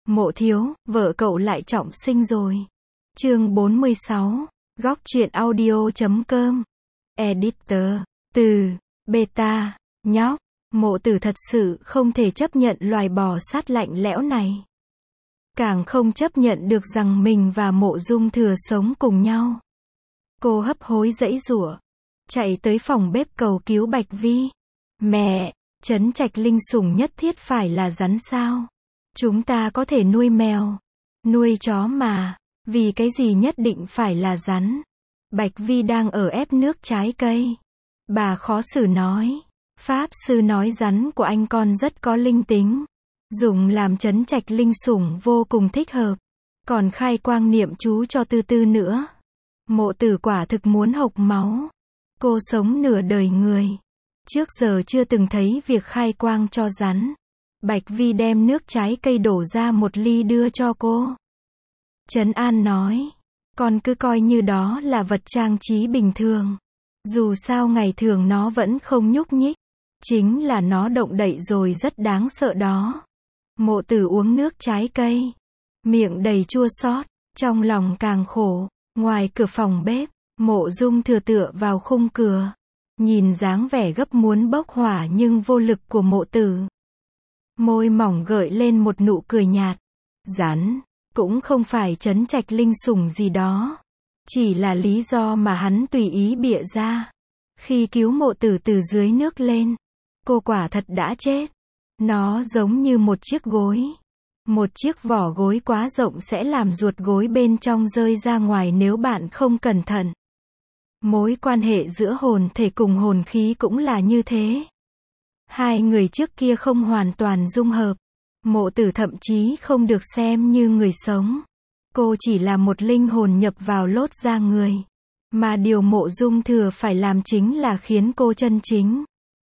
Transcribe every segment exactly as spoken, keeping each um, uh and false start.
Mộ thiếu, vợ cậu lại trọng sinh rồi. Chương bốn mươi sáu, góc truyện audio chấm com. Editor, từ, beta, nhóc. Mộ tử thật sự không thể chấp nhận loài bò sát lạnh lẽo này. Càng không chấp nhận được rằng mình và Mộ Dung Thừa sống cùng nhau. Cô hấp hối giãy giụa, chạy tới phòng bếp cầu cứu Bạch Vi. Mẹ, Trấn Trạch linh sủng nhất thiết phải là rắn sao? Chúng ta có thể nuôi mèo, nuôi chó mà, vì cái gì nhất định phải là rắn? Bạch Vi đang ở ép nước trái cây. Bà khó xử nói, Pháp sư nói rắn của anh con rất có linh tính, dùng làm Trấn Trạch linh sủng vô cùng thích hợp, còn khai quang niệm chú cho Tư Tư nữa. Mộ tử quả thực muốn hộc máu. Cô sống nửa đời người, trước giờ chưa từng thấy việc khai quang cho rắn. Bạch Vi đem nước trái cây đổ ra một ly đưa cho cô. Trấn An nói, con cứ coi như đó là vật trang trí bình thường. Dù sao ngày thường nó vẫn không nhúc nhích. Chính là nó động đậy rồi rất đáng sợ đó. Mộ tử uống nước trái cây, miệng đầy chua xót, trong lòng càng khổ. Ngoài cửa phòng bếp, Mộ Dung Thừa tựa vào khung cửa, nhìn dáng vẻ gấp muốn bốc hỏa nhưng vô lực của mộ tử. Môi mỏng gợi lên một nụ cười nhạt. Rắn, cũng không phải Trấn Trạch linh sủng gì đó. Chỉ là lý do mà hắn tùy ý bịa ra. Khi cứu mộ tử từ dưới nước lên, cô quả thật đã chết. Nó giống như một chiếc gối. Một chiếc vỏ gối quá rộng sẽ làm ruột gối bên trong rơi ra ngoài nếu bạn không cẩn thận. Mối quan hệ giữa hồn thể cùng hồn khí cũng là như thế. Hai người trước kia không hoàn toàn dung hợp. Mộ tử thậm chí không được xem như người sống. Cô chỉ là một linh hồn nhập vào lốt da người. Mà điều Mộ Dung Thừa phải làm chính là khiến cô chân chính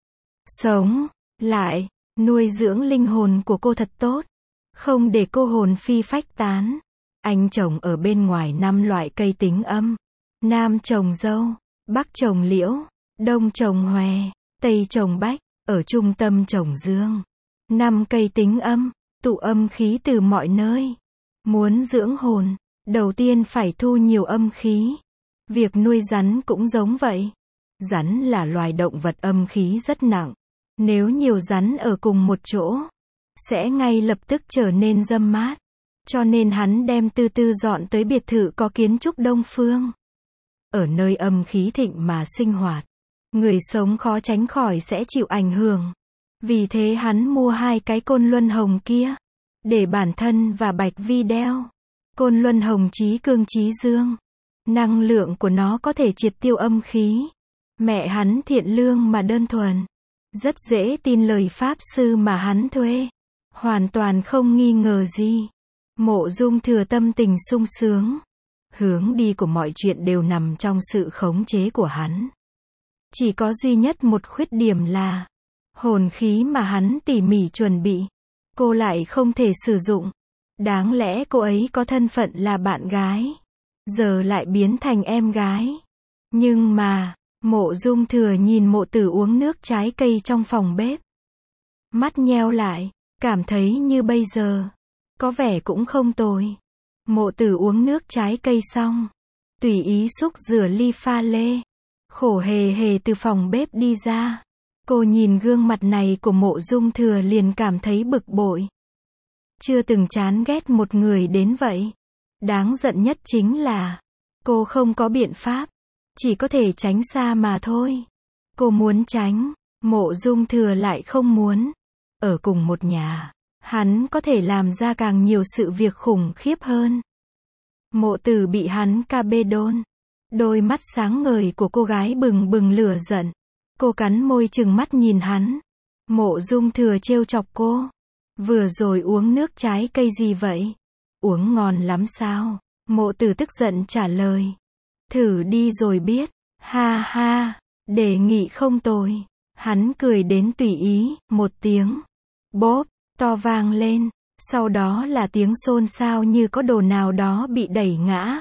sống lại, nuôi dưỡng linh hồn của cô thật tốt. Không để cô hồn phi phách tán. Anh trồng ở bên ngoài năm loại cây tính âm. Nam trồng dâu, Bắc trồng liễu, Đông trồng hòe, Tây trồng bách, ở trung tâm trồng dương. Năm cây tính âm, tụ âm khí từ mọi nơi. Muốn dưỡng hồn, đầu tiên phải thu nhiều âm khí. Việc nuôi rắn cũng giống vậy. Rắn là loài động vật âm khí rất nặng. Nếu nhiều rắn ở cùng một chỗ, sẽ ngay lập tức trở nên râm mát. Cho nên hắn đem Tư Tư dọn tới biệt thự có kiến trúc Đông Phương. Ở nơi âm khí thịnh mà sinh hoạt, người sống khó tránh khỏi sẽ chịu ảnh hưởng. Vì thế hắn mua hai cái côn luân hồng kia, để bản thân và Bạch Vi đeo. Côn luân hồng chí cương chí dương. Năng lượng của nó có thể triệt tiêu âm khí. Mẹ hắn thiện lương mà đơn thuần. Rất dễ tin lời Pháp sư mà hắn thuê. Hoàn toàn không nghi ngờ gì. Mộ Dung Thừa tâm tình sung sướng. Hướng đi của mọi chuyện đều nằm trong sự khống chế của hắn. Chỉ có duy nhất một khuyết điểm là hồn khí mà hắn tỉ mỉ chuẩn bị, cô lại không thể sử dụng. Đáng lẽ cô ấy có thân phận là bạn gái, giờ lại biến thành em gái. Nhưng mà, Mộ Dung Thừa nhìn mộ tử uống nước trái cây trong phòng bếp. Mắt nheo lại, cảm thấy như bây giờ, có vẻ cũng không tồi. Mộ tử uống nước trái cây xong, tùy ý xúc rửa ly pha lê, khổ hề hề từ phòng bếp đi ra. Cô nhìn gương mặt này của Mộ Dung Thừa liền cảm thấy bực bội. Chưa từng chán ghét một người đến vậy. Đáng giận nhất chính là, cô không có biện pháp, chỉ có thể tránh xa mà thôi. Cô muốn tránh, Mộ Dung Thừa lại không muốn. Ở cùng một nhà, hắn có thể làm ra càng nhiều sự việc khủng khiếp hơn. Mộ tử bị hắn ca bê đôn. Đôi mắt sáng ngời của cô gái bừng bừng lửa giận. Cô cắn môi trừng mắt nhìn hắn. Mộ Dung Thừa trêu chọc cô. Vừa rồi uống nước trái cây gì vậy? Uống ngon lắm sao? Mộ tử tức giận trả lời. Thử đi rồi biết. Ha ha, đề nghị không tồi. Hắn cười đến tùy ý, một tiếng. Bốp, to vang lên. Sau đó là tiếng xôn xao như có đồ nào đó bị đẩy ngã.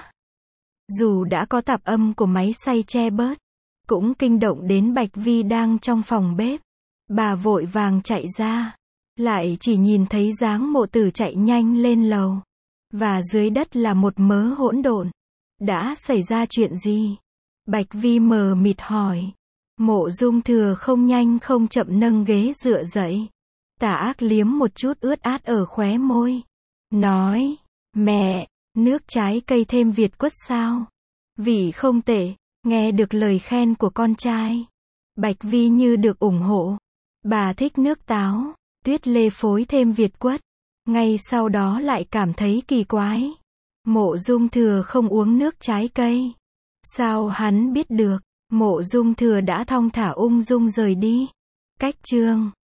Dù đã có tạp âm của máy xay che bớt, cũng kinh động đến Bạch Vi đang trong phòng bếp. Bà vội vàng chạy ra. lại chỉ nhìn thấy dáng Mộ Tử chạy nhanh lên lầu. Và dưới đất là một mớ hỗn độn. Đã xảy ra chuyện gì? Bạch Vi mờ mịt hỏi. Mộ Dung Thừa không nhanh không chậm nâng ghế dựa dậy. Tà Ác liếm một chút ướt át ở khóe môi. Nói, mẹ, nước trái cây thêm Việt quất sao? Vị không tệ, nghe được lời khen của con trai. Bạch Vi như được ủng hộ. Bà thích nước táo, Tuyết Lê phối thêm Việt quất. Ngay sau đó lại cảm thấy kỳ quái. Mộ Dung Thừa không uống nước trái cây. Sao hắn biết được? Mộ Dung Thừa đã thong thả ung dung rời đi. Cách chương